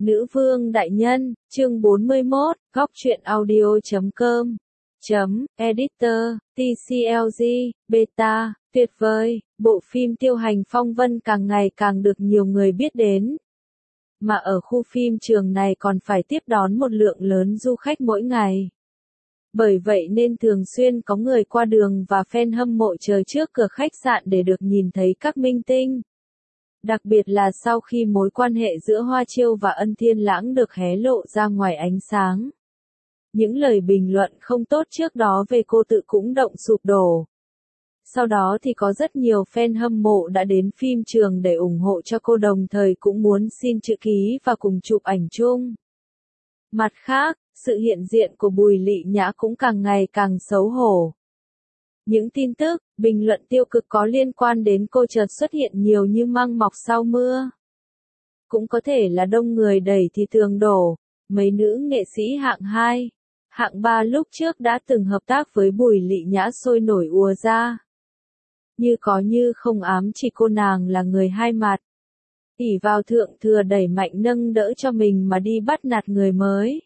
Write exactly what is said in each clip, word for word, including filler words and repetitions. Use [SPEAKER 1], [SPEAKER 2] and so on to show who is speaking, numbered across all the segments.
[SPEAKER 1] Nữ vương đại nhân, chương bốn mươi mốt, góc truyện audio chấm com, chấm, editor, tê xê lờ giê, beta, tuyệt vời, bộ phim Tiêu Hành Phong Vân càng ngày càng được nhiều người biết đến. Mà ở khu phim trường này còn phải tiếp đón một lượng lớn du khách mỗi ngày. Bởi vậy nên thường xuyên có người qua đường và fan hâm mộ chờ trước cửa khách sạn để được nhìn thấy các minh tinh. Đặc biệt là sau khi mối quan hệ giữa Hoa Chiêu và Ân Thiên Lãng được hé lộ ra ngoài ánh sáng. Những lời bình luận không tốt trước đó về cô tự cũng động sụp đổ. Sau đó thì có rất nhiều fan hâm mộ đã đến phim trường để ủng hộ cho cô, đồng thời cũng muốn xin chữ ký và cùng chụp ảnh chung. Mặt khác, sự hiện diện của Bùi Lị Nhã cũng càng ngày càng xấu hổ. Những tin tức, bình luận tiêu cực có liên quan đến cô chợt xuất hiện nhiều như măng mọc sau mưa. Cũng có thể là đông người đẩy thì tường đổ, mấy nữ nghệ sĩ hạng hai, hạng ba lúc trước đã từng hợp tác với Bùi Lị Nhã sôi nổi ùa ra. Như có như không, ám chỉ cô nàng là người hai mặt. ỷ vào thượng thừa đẩy mạnh nâng đỡ cho mình mà đi bắt nạt người mới.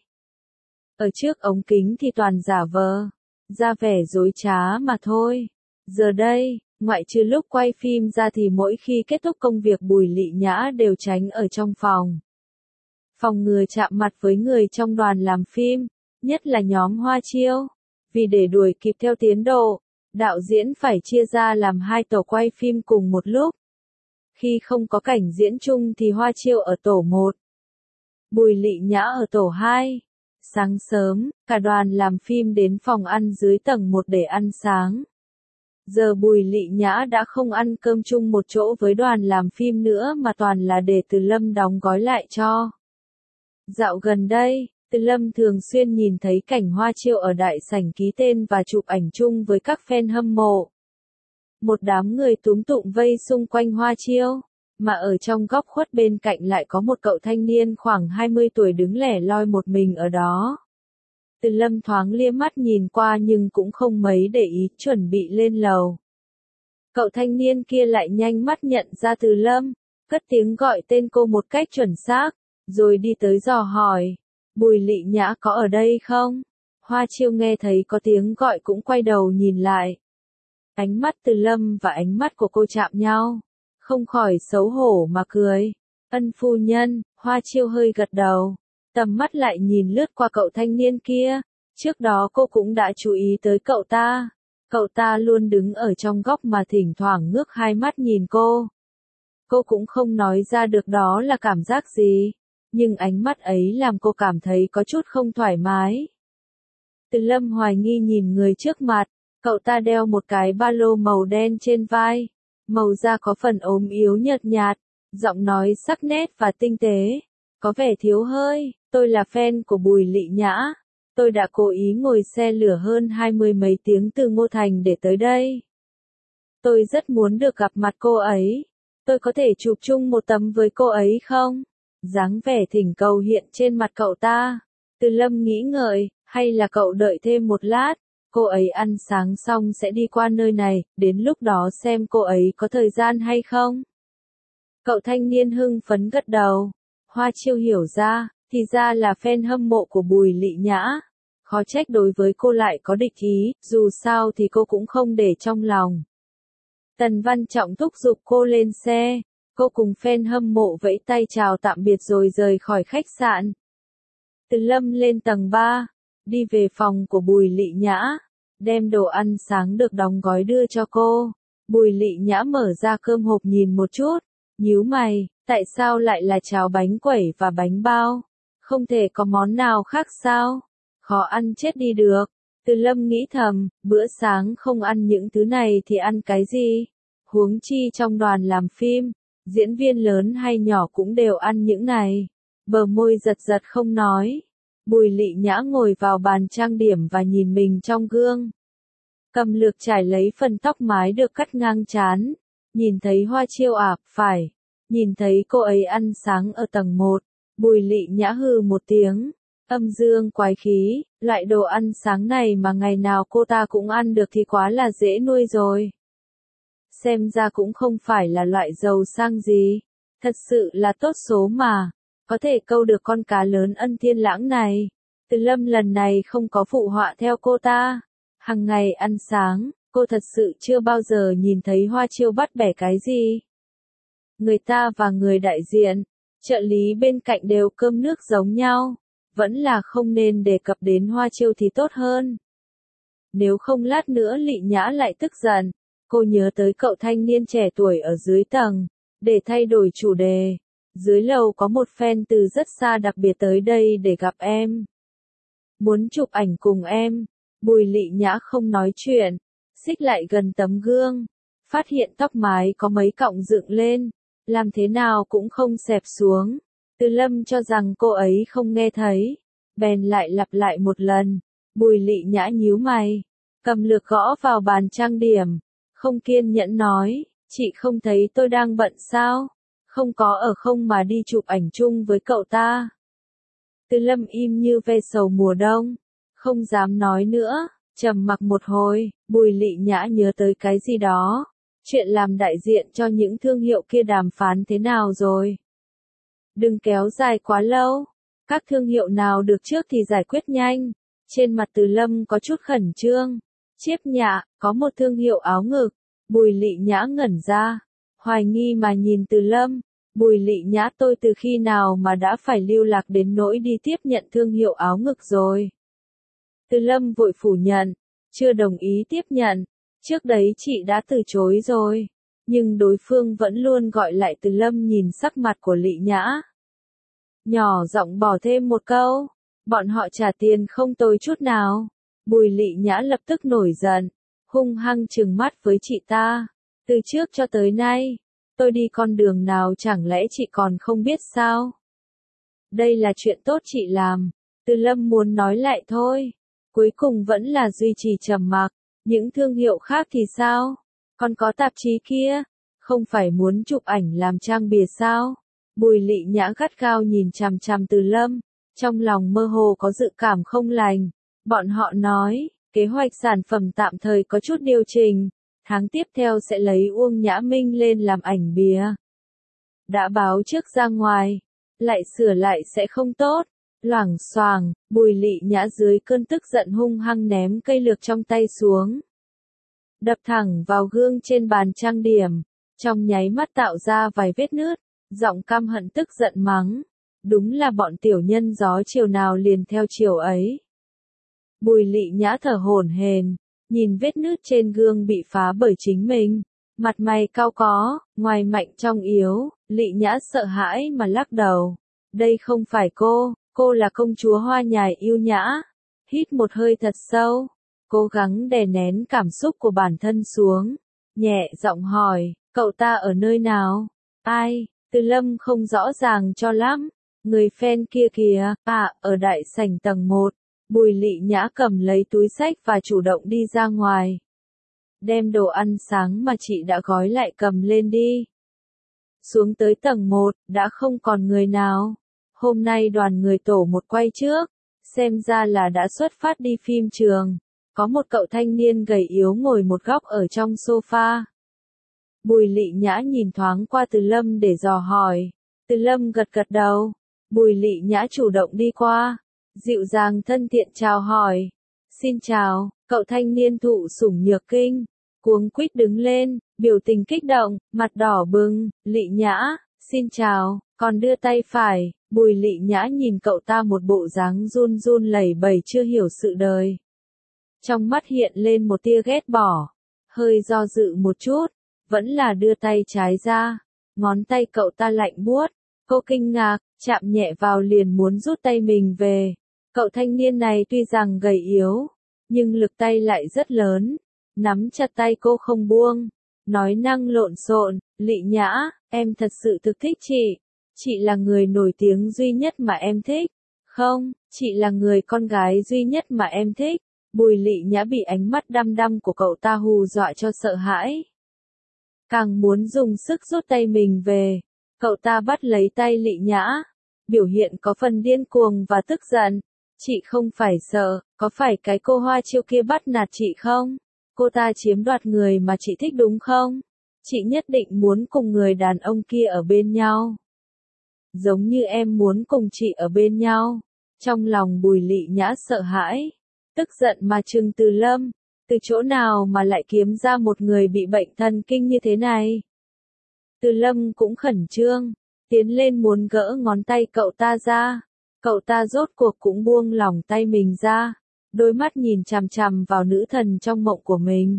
[SPEAKER 1] Ở trước ống kính thì toàn giả vờ, ra vẻ dối trá mà thôi. Giờ đây, ngoại trừ lúc quay phim ra thì mỗi khi kết thúc công việc Bùi Lị Nhã đều tránh ở trong phòng. Phòng ngừa chạm mặt với người trong đoàn làm phim, nhất là nhóm Hoa Chiêu. Vì để đuổi kịp theo tiến độ, đạo diễn phải chia ra làm hai tổ quay phim cùng một lúc. Khi không có cảnh diễn chung thì Hoa Chiêu ở tổ một, Bùi Lị Nhã ở tổ hai. Sáng sớm, cả đoàn làm phim đến phòng ăn dưới tầng một để ăn sáng. Giờ Bùi Lị Nhã đã không ăn cơm chung một chỗ với đoàn làm phim nữa mà toàn là để Từ Lâm đóng gói lại cho. Dạo gần đây, Từ Lâm thường xuyên nhìn thấy cảnh Hoa Chiêu ở đại sảnh ký tên và chụp ảnh chung với các fan hâm mộ. Một đám người túm tụm vây xung quanh Hoa Chiêu, mà ở trong góc khuất bên cạnh lại có một cậu thanh niên khoảng hai mươi tuổi đứng lẻ loi một mình ở đó. Từ Lâm thoáng lia mắt nhìn qua nhưng cũng không mấy để ý, chuẩn bị lên lầu. Cậu thanh niên kia lại nhanh mắt nhận ra Từ Lâm, cất tiếng gọi tên cô một cách chuẩn xác, rồi đi tới dò hỏi, Bùi Lị Nhã có ở đây không? Hoa Chiêu nghe thấy có tiếng gọi cũng quay đầu nhìn lại. Ánh mắt Từ Lâm và ánh mắt của cô chạm nhau, không khỏi xấu hổ mà cười. Ân phu nhân, Hoa Chiêu hơi gật đầu, tầm mắt lại nhìn lướt qua cậu thanh niên kia. Trước đó cô cũng đã chú ý tới cậu ta. Cậu ta luôn đứng ở trong góc mà thỉnh thoảng ngước hai mắt nhìn cô. Cô cũng không nói ra được đó là cảm giác gì, nhưng ánh mắt ấy làm cô cảm thấy có chút không thoải mái. Từ Lâm hoài nghi nhìn người trước mặt, cậu ta đeo một cái ba lô màu đen trên vai. Màu da có phần ốm yếu nhợt nhạt, giọng nói sắc nét và tinh tế, có vẻ thiếu hơi. Tôi là fan của Bùi Lị Nhã. Tôi đã cố ý ngồi xe lửa hơn hai mươi mấy tiếng từ Ngô Thành để tới đây. Tôi rất muốn được gặp mặt cô ấy. Tôi có thể chụp chung một tấm với cô ấy không? Dáng vẻ thỉnh cầu hiện trên mặt cậu ta. Từ Lâm nghĩ ngợi, hay là cậu đợi thêm một lát. Cô ấy ăn sáng xong sẽ đi qua nơi này, đến lúc đó xem cô ấy có thời gian hay không. Cậu thanh niên hưng phấn gật đầu. Hoa Chiêu hiểu ra, thì ra là fan hâm mộ của Bùi Lị Nhã. Khó trách đối với cô lại có địch ý, dù sao thì cô cũng không để trong lòng. Tần Văn Trọng thúc giục cô lên xe. Cô cùng fan hâm mộ vẫy tay chào tạm biệt rồi rời khỏi khách sạn. Từ Lâm lên tầng ba, đi về phòng của Bùi Lị Nhã, đem đồ ăn sáng được đóng gói đưa cho cô. Bùi Lị Nhã mở ra cơm hộp nhìn một chút, nhíu mày, tại sao lại là cháo bánh quẩy và bánh bao? Không thể có món nào khác sao? Khó ăn chết đi được. Từ Lâm nghĩ thầm, bữa sáng không ăn những thứ này thì ăn cái gì? Huống chi trong đoàn làm phim, diễn viên lớn hay nhỏ cũng đều ăn những này. Bờ môi giật giật không nói. Bùi Lị Nhã ngồi vào bàn trang điểm và nhìn mình trong gương. Cầm lược chải lấy phần tóc mái được cắt ngang trán. Nhìn thấy Hoa Chiêu à, phải. Nhìn thấy cô ấy ăn sáng ở tầng một. Bùi Lị Nhã hừ một tiếng. Âm dương quái khí, loại đồ ăn sáng này mà ngày nào cô ta cũng ăn được thì quá là dễ nuôi rồi. Xem ra cũng không phải là loại giàu sang gì. Thật sự là tốt số mà. có thể câu được con cá lớn ân thiên lãng này. Từ Lâm lần này không có phụ họa theo cô ta. Hằng ngày ăn sáng, cô thật sự chưa bao giờ nhìn thấy Hoa Chiêu bắt bẻ cái gì. Người ta và người đại diện, trợ lý bên cạnh đều cơm nước giống nhau, vẫn là không nên đề cập đến Hoa Chiêu thì tốt hơn. Nếu không lát nữa Lị Nhã lại tức giận. Cô nhớ tới cậu thanh niên trẻ tuổi ở dưới tầng, để thay đổi chủ đề. Dưới lầu có một fan từ rất xa đặc biệt tới đây để gặp em. Muốn chụp ảnh cùng em. Bùi Lị Nhã không nói chuyện, xích lại gần tấm gương, phát hiện tóc mái có mấy cọng dựng lên, làm thế nào cũng không xẹp xuống. Từ Lâm cho rằng cô ấy không nghe thấy, bèn lại lặp lại một lần. Bùi Lị Nhã nhíu mày, cầm lược gõ vào bàn trang điểm, không kiên nhẫn nói, chị không thấy tôi đang bận sao? Không có ở không mà đi chụp ảnh chung với cậu ta. Từ Lâm im như ve sầu mùa đông, không dám nói nữa, trầm mặc một hồi. Bùi Lị Nhã nhớ tới cái gì đó, chuyện làm đại diện cho những thương hiệu kia đàm phán thế nào rồi? Đừng kéo dài quá lâu, các thương hiệu nào được trước thì giải quyết nhanh. Trên mặt Từ Lâm có chút khẩn trương. Chiếp Nhạ, có một thương hiệu áo ngực. Bùi Lị Nhã ngẩn ra, hoài nghi mà nhìn Từ Lâm. Bùi Lị Nhã, tôi từ khi nào mà đã phải lưu lạc đến nỗi đi tiếp nhận thương hiệu áo ngực rồi? Từ Lâm vội phủ nhận, chưa đồng ý tiếp nhận. Trước đấy chị đã từ chối rồi. Nhưng đối phương vẫn luôn gọi lại Từ Lâm nhìn sắc mặt của Lị Nhã. Nhỏ giọng bỏ thêm một câu, bọn họ trả tiền không tồi chút nào. Bùi Lị Nhã lập tức nổi giận, hung hăng trừng mắt với chị ta. Từ trước cho tới nay, tôi đi con đường nào chẳng lẽ chị còn không biết sao? Đây là chuyện tốt chị làm. Từ Lâm muốn nói lại thôi, cuối cùng vẫn là duy trì trầm mặc. Những thương hiệu khác thì sao? Còn có tạp chí kia, không phải muốn chụp ảnh làm trang bìa sao? Bùi Lị Nhã gắt gao nhìn chằm chằm Từ Lâm, trong lòng mơ hồ có dự cảm không lành. Bọn họ nói, kế hoạch sản phẩm tạm thời có chút điều chỉnh, tháng tiếp theo sẽ lấy Uông Nhã Minh lên làm ảnh bìa. Đã báo trước ra ngoài, lại sửa lại sẽ không tốt. Loảng xoảng, Bùi Lị Nhã dưới cơn tức giận hung hăng ném cây lược trong tay xuống, đập thẳng vào gương trên bàn trang điểm, trong nháy mắt tạo ra vài vết nứt, giọng căm hận tức giận mắng, đúng là bọn tiểu nhân gió chiều nào liền theo chiều ấy. Bùi Lị Nhã thở hổn hển, nhìn vết nứt trên gương bị phá bởi chính mình, mặt mày cau có, ngoài mạnh trong yếu. Lị Nhã sợ hãi mà lắc đầu, đây không phải cô, cô là công chúa hoa nhài yêu nhã. Hít một hơi thật sâu, cố gắng đè nén cảm xúc của bản thân xuống, nhẹ giọng hỏi, cậu ta ở nơi nào? Ai? Từ Lâm không rõ ràng cho lắm. Người fan kia kìa, à, ở đại sảnh tầng một. Bùi Lị Nhã cầm lấy túi xách và chủ động đi ra ngoài. Đem đồ ăn sáng mà chị đã gói lại cầm lên đi. Xuống tới tầng một, đã không còn người nào. Hôm nay đoàn người tổ một quay trước, xem ra là đã xuất phát đi phim trường. Có một cậu thanh niên gầy yếu ngồi một góc ở trong sofa. Bùi Lị Nhã nhìn thoáng qua Từ Lâm để dò hỏi. Từ Lâm gật gật đầu. Bùi Lị Nhã chủ động đi qua, dịu dàng thân thiện chào hỏi. Xin chào, cậu thanh niên thụ sủng nhược kinh, cuống quýt đứng lên, biểu tình kích động, mặt đỏ bừng. Lị Nhã, xin chào, còn đưa tay phải. Bùi Lị Nhã nhìn cậu ta một bộ dáng run run lẩy bẩy chưa hiểu sự đời. Trong mắt hiện lên một tia ghét bỏ, hơi do dự một chút, vẫn là đưa tay trái ra. Ngón tay cậu ta lạnh buốt, cô kinh ngạc, chạm nhẹ vào liền muốn rút tay mình về. Cậu thanh niên này tuy rằng gầy yếu, nhưng lực tay lại rất lớn, nắm chặt tay cô không buông, nói năng lộn xộn, Lị Nhã, em thật sự thực thích chị. Chị là người nổi tiếng duy nhất mà em thích. Không, chị là người con gái duy nhất mà em thích. Bùi Lị Nhã bị ánh mắt đăm đăm của cậu ta hù dọa cho sợ hãi, càng muốn dùng sức rút tay mình về. Cậu ta bắt lấy tay Lị Nhã, biểu hiện có phần điên cuồng và tức giận. Chị không phải sợ, có phải cái cô Hoa Chiêu kia bắt nạt chị không? Cô ta chiếm đoạt người mà chị thích đúng không? Chị nhất định muốn cùng người đàn ông kia ở bên nhau. giống như em muốn cùng chị ở bên nhau. Trong lòng Bùi Lị Nhã sợ hãi, tức giận mà trừng Từ Lâm, từ chỗ nào mà lại kiếm ra một người bị bệnh thần kinh như thế này. Từ Lâm cũng khẩn trương, tiến lên muốn gỡ ngón tay cậu ta ra, cậu ta rốt cuộc cũng buông lỏng tay mình ra, đôi mắt nhìn chằm chằm vào nữ thần trong mộng của mình.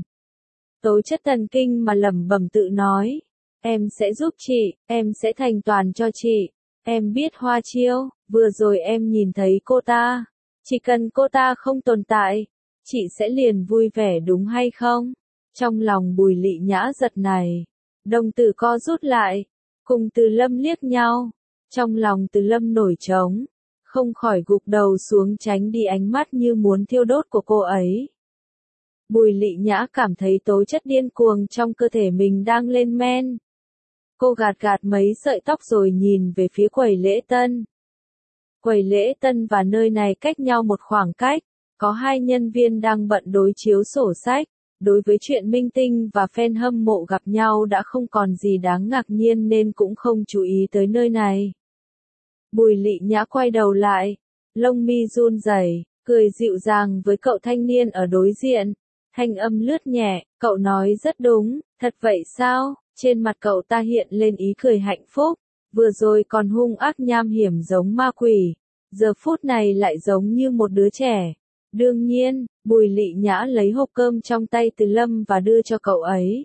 [SPEAKER 1] Tố chất thần kinh mà lẩm bẩm tự nói, em sẽ giúp chị, em sẽ thành toàn cho chị, em biết Hoa Chiêu, vừa rồi em nhìn thấy cô ta, chỉ cần cô ta không tồn tại, chị sẽ liền vui vẻ đúng hay không? Trong lòng Bùi Lị Nhã giật này, đồng tử co rút lại, cùng Từ Lâm liếc nhau, trong lòng Từ Lâm nổi trống, không khỏi gục đầu xuống tránh đi ánh mắt như muốn thiêu đốt của cô ấy. Bùi Lị Nhã cảm thấy tố chất điên cuồng trong cơ thể mình đang lên men. Cô gạt gạt mấy sợi tóc rồi nhìn về phía quầy lễ tân. Quầy lễ tân và nơi này cách nhau một khoảng cách, có hai nhân viên đang bận đối chiếu sổ sách. Đối với chuyện minh tinh và fan hâm mộ gặp nhau đã không còn gì đáng ngạc nhiên nên cũng không chú ý tới nơi này. Bùi Lị Nhã quay đầu lại, lông mi run rẩy, cười dịu dàng với cậu thanh niên ở đối diện. Thanh âm lướt nhẹ, cậu nói rất đúng, thật vậy sao? Trên mặt cậu ta hiện lên ý cười hạnh phúc, vừa rồi còn hung ác nham hiểm giống ma quỷ, giờ phút này lại giống như một đứa trẻ. Đương nhiên, Bùi Lị Nhã lấy hộp cơm trong tay Từ Lâm và đưa cho cậu ấy.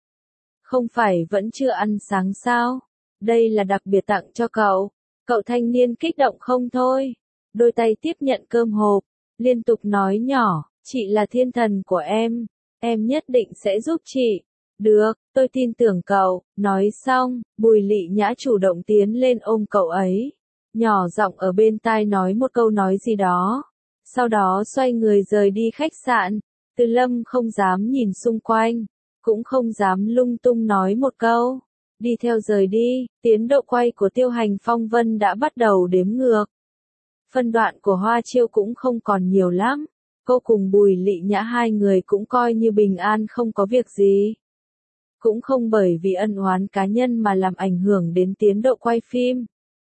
[SPEAKER 1] Không phải vẫn chưa ăn sáng sao? Đây là đặc biệt tặng cho cậu. Cậu thanh niên kích động không thôi. Đôi tay tiếp nhận cơm hộp, liên tục nói nhỏ, chị là thiên thần của em, em nhất định sẽ giúp chị. Được, tôi tin tưởng cậu. Nói xong, Bùi Lị Nhã chủ động tiến lên ôm cậu ấy, nhỏ giọng ở bên tai nói một câu nói gì đó. Sau đó xoay người rời đi khách sạn. Từ Lâm không dám nhìn xung quanh, cũng không dám lung tung nói một câu. Đi theo rời đi, tiến độ quay của Tiêu Hành Phong Vân đã bắt đầu đếm ngược. Phân đoạn của Hoa Chiêu cũng không còn nhiều lắm. Cô cùng Bùi Lị Nhã hai người cũng coi như bình an không có việc gì. Cũng không bởi vì ân oán cá nhân mà làm ảnh hưởng đến tiến độ quay phim.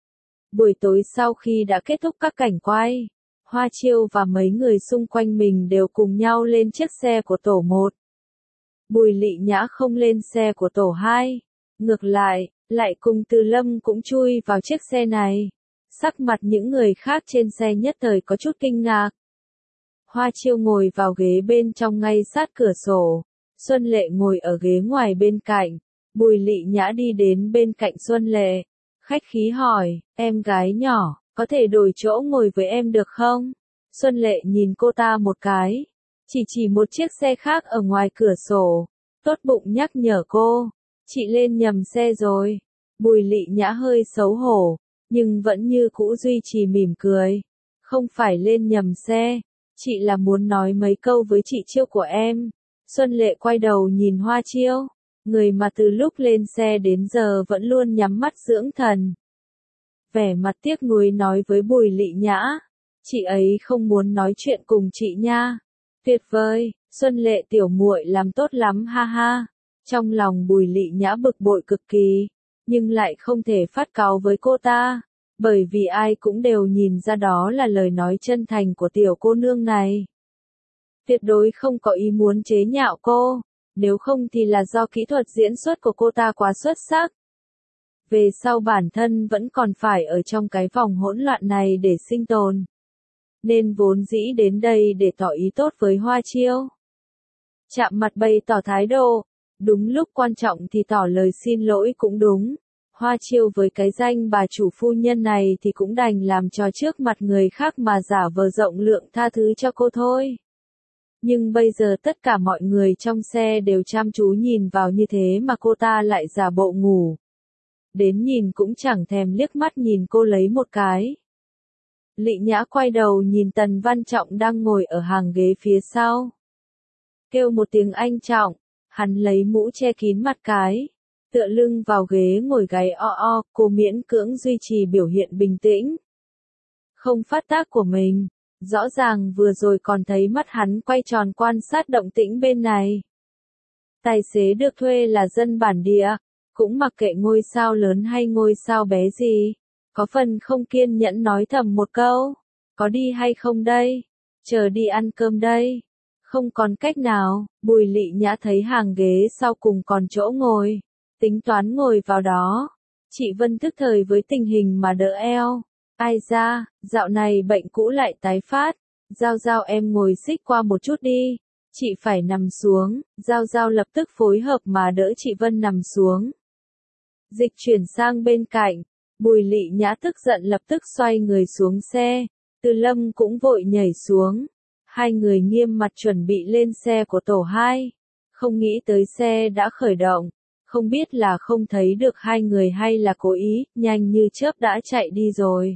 [SPEAKER 1] Buổi tối sau khi đã kết thúc các cảnh quay, Hoa Chiêu và mấy người xung quanh mình đều cùng nhau lên chiếc xe của tổ một. Bùi Lị Nhã không lên xe của tổ hai, ngược lại, lại cùng Từ Lâm cũng chui vào chiếc xe này. Sắc mặt những người khác trên xe nhất thời có chút kinh ngạc. Hoa Chiêu ngồi vào ghế bên trong ngay sát cửa sổ, Xuân Lệ ngồi ở ghế ngoài bên cạnh. Bùi Lị Nhã đi đến bên cạnh Xuân Lệ, khách khí hỏi, em gái nhỏ, có thể đổi chỗ ngồi với em được không? Xuân Lệ nhìn cô ta một cái, chỉ chỉ một chiếc xe khác ở ngoài cửa sổ, tốt bụng nhắc nhở cô, chị lên nhầm xe rồi. Bùi Lị Nhã hơi xấu hổ, nhưng vẫn như cũ duy trì mỉm cười. Không phải lên nhầm xe, chị là muốn nói mấy câu với chị Chiêu của em. Xuân Lệ quay đầu nhìn Hoa Chiêu, người mà từ lúc lên xe đến giờ vẫn luôn nhắm mắt dưỡng thần. Vẻ mặt tiếc nuối nói với Bùi Lị Nhã, chị ấy không muốn nói chuyện cùng chị nha. Tuyệt vời, Xuân Lệ tiểu muội làm tốt lắm ha ha. Trong lòng Bùi Lị Nhã bực bội cực kỳ, nhưng lại không thể phát cáu với cô ta, bởi vì ai cũng đều nhìn ra đó là lời nói chân thành của tiểu cô nương này. Tuyệt đối không có ý muốn chế nhạo cô, nếu không thì là do kỹ thuật diễn xuất của cô ta quá xuất sắc. Về sau bản thân vẫn còn phải ở trong cái vòng hỗn loạn này để sinh tồn. Nên vốn dĩ đến đây để tỏ ý tốt với Hoa Chiêu. Chạm mặt bày tỏ thái độ, đúng lúc quan trọng thì tỏ lời xin lỗi cũng đúng. Hoa Chiêu với cái danh bà chủ phu nhân này thì cũng đành làm trò trước mặt người khác mà giả vờ rộng lượng tha thứ cho cô thôi. Nhưng bây giờ tất cả mọi người trong xe đều chăm chú nhìn vào như thế mà cô ta lại giả bộ ngủ. Đến nhìn cũng chẳng thèm liếc mắt nhìn cô lấy một cái. Lị Nhã quay đầu nhìn Tần Văn Trọng đang ngồi ở hàng ghế phía sau. Kêu một tiếng anh Trọng, hắn lấy mũ che kín mặt cái, tựa lưng vào ghế ngồi gáy o o, cô miễn cưỡng duy trì biểu hiện bình tĩnh. Không phát tác của mình, rõ ràng vừa rồi còn thấy mắt hắn quay tròn quan sát động tĩnh bên này. Tài xế được thuê là dân bản địa, cũng mặc kệ ngôi sao lớn hay ngôi sao bé gì, có phần không kiên nhẫn nói thầm một câu, có đi hay không đây, chờ đi ăn cơm đây. Không còn cách nào, Bùi Lị Nhã thấy hàng ghế sau cùng còn chỗ ngồi, tính toán ngồi vào đó. Chị Vân thức thời với tình hình mà đỡ eo. Ai ra, dạo này bệnh cũ lại tái phát. Giao Giao em ngồi xích qua một chút đi. Chị phải nằm xuống. Giao Giao lập tức phối hợp mà đỡ chị Vân nằm xuống. Dịch chuyển sang bên cạnh. Bùi Lị Nhã tức giận lập tức xoay người xuống xe. Từ Lâm cũng vội nhảy xuống. Hai người nghiêm mặt chuẩn bị lên xe của tổ hai. Không nghĩ tới xe đã khởi động. Không biết là không thấy được hai người hay là cố ý, nhanh như chớp đã chạy đi rồi.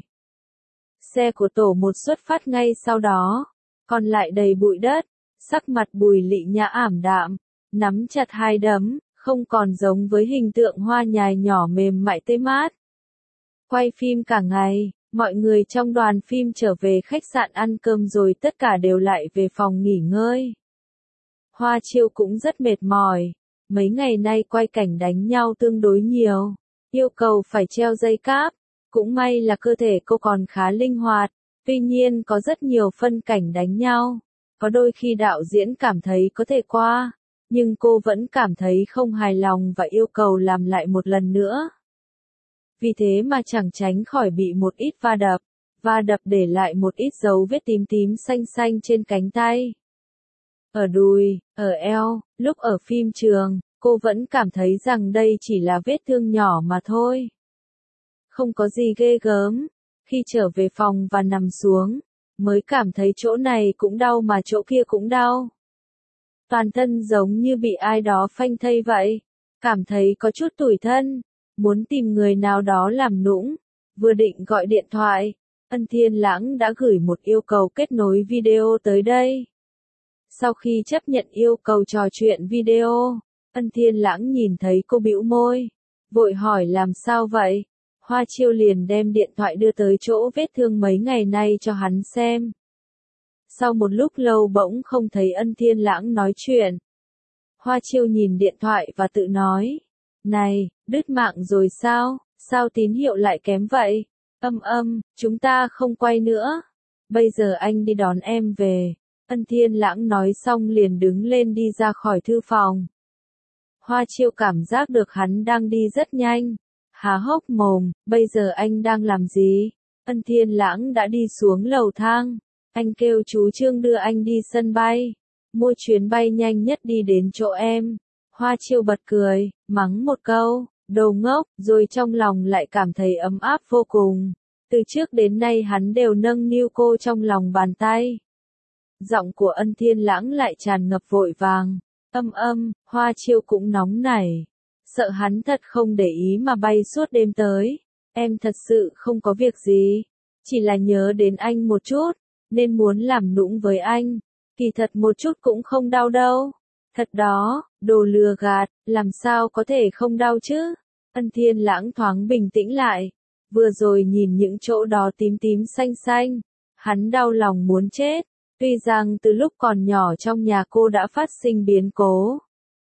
[SPEAKER 1] Xe của tổ một xuất phát ngay sau đó, còn lại đầy bụi đất, sắc mặt Bùi Lị Nhã ảm đạm, nắm chặt hai đấm, không còn giống với hình tượng hoa nhài nhỏ mềm mại tê mát. Quay phim cả ngày, mọi người trong đoàn phim trở về khách sạn ăn cơm rồi tất cả đều lại về phòng nghỉ ngơi. Hoa Chiêu cũng rất mệt mỏi. Mấy ngày nay quay cảnh đánh nhau tương đối nhiều, yêu cầu phải treo dây cáp, cũng may là cơ thể cô còn khá linh hoạt, tuy nhiên có rất nhiều phân cảnh đánh nhau, có đôi khi đạo diễn cảm thấy có thể qua, nhưng cô vẫn cảm thấy không hài lòng và yêu cầu làm lại một lần nữa. Vì thế mà chẳng tránh khỏi bị một ít va đập, va đập để lại một ít dấu vết tím tím xanh xanh trên cánh tay. Ở đùi, ở eo, lúc ở phim trường, cô vẫn cảm thấy rằng đây chỉ là vết thương nhỏ mà thôi. Không có gì ghê gớm. Khi trở về phòng và nằm xuống, mới cảm thấy chỗ này cũng đau mà chỗ kia cũng đau. Toàn thân giống như bị ai đó phanh thây vậy. Cảm thấy có chút tủi thân, muốn tìm người nào đó làm nũng. Vừa định gọi điện thoại, Ân Thiên Lãng đã gửi một yêu cầu kết nối video tới đây. Sau khi chấp nhận yêu cầu trò chuyện video, Ân Thiên Lãng nhìn thấy cô bĩu môi, vội hỏi làm sao vậy? Hoa Chiêu liền đem điện thoại đưa tới chỗ vết thương mấy ngày nay cho hắn xem. Sau một lúc lâu bỗng không thấy Ân Thiên Lãng nói chuyện. Hoa Chiêu nhìn điện thoại và tự nói, này, đứt mạng rồi sao, sao tín hiệu lại kém vậy? Âm âm, chúng ta không quay nữa. Bây giờ anh đi đón em về. Ân Thiên Lãng nói xong liền đứng lên đi ra khỏi thư phòng. Hoa Chiêu cảm giác được hắn đang đi rất nhanh. Há hốc mồm, bây giờ anh đang làm gì? Ân Thiên Lãng đã đi xuống lầu thang. Anh kêu chú Trương đưa anh đi sân bay. Mua chuyến bay nhanh nhất đi đến chỗ em. Hoa Chiêu bật cười, mắng một câu, đồ ngốc, rồi trong lòng lại cảm thấy ấm áp vô cùng. Từ trước đến nay hắn đều nâng niu cô trong lòng bàn tay. Giọng của Ân Thiên Lãng lại tràn ngập vội vàng. Âm âm, Hoa Chiêu cũng nóng nảy. Sợ hắn thật không để ý mà bay suốt đêm tới. Em thật sự không có việc gì. Chỉ là nhớ đến anh một chút, nên muốn làm nũng với anh. Kỳ thật một chút cũng không đau đâu. Thật đó, đồ lừa gạt, làm sao có thể không đau chứ? Ân Thiên Lãng thoáng bình tĩnh lại. Vừa rồi nhìn những chỗ đó tím tím xanh xanh. Hắn đau lòng muốn chết. Tuy rằng từ lúc còn nhỏ trong nhà cô đã phát sinh biến cố,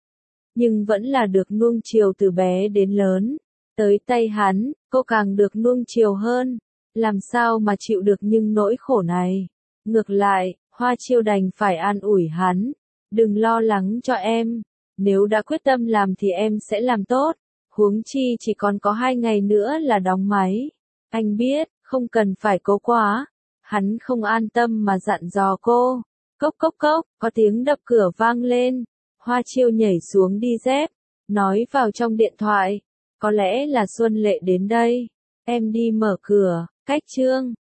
[SPEAKER 1] nhưng vẫn là được nuông chiều từ bé đến lớn. Tới tay hắn, cô càng được nuông chiều hơn. Làm sao mà chịu được những nỗi khổ này? Ngược lại, Hoa Chiêu đành phải an ủi hắn. Đừng lo lắng cho em. Nếu đã quyết tâm làm thì em sẽ làm tốt. Huống chi chỉ còn có hai ngày nữa là đóng máy. Anh biết, không cần phải cố quá. Hắn không an tâm mà dặn dò cô. Cốc cốc cốc, có tiếng đập cửa vang lên. Hoa Chiêu nhảy xuống đi dép, nói vào trong điện thoại. Có lẽ là Xuân Lệ đến đây. Em đi mở cửa, cách Trương.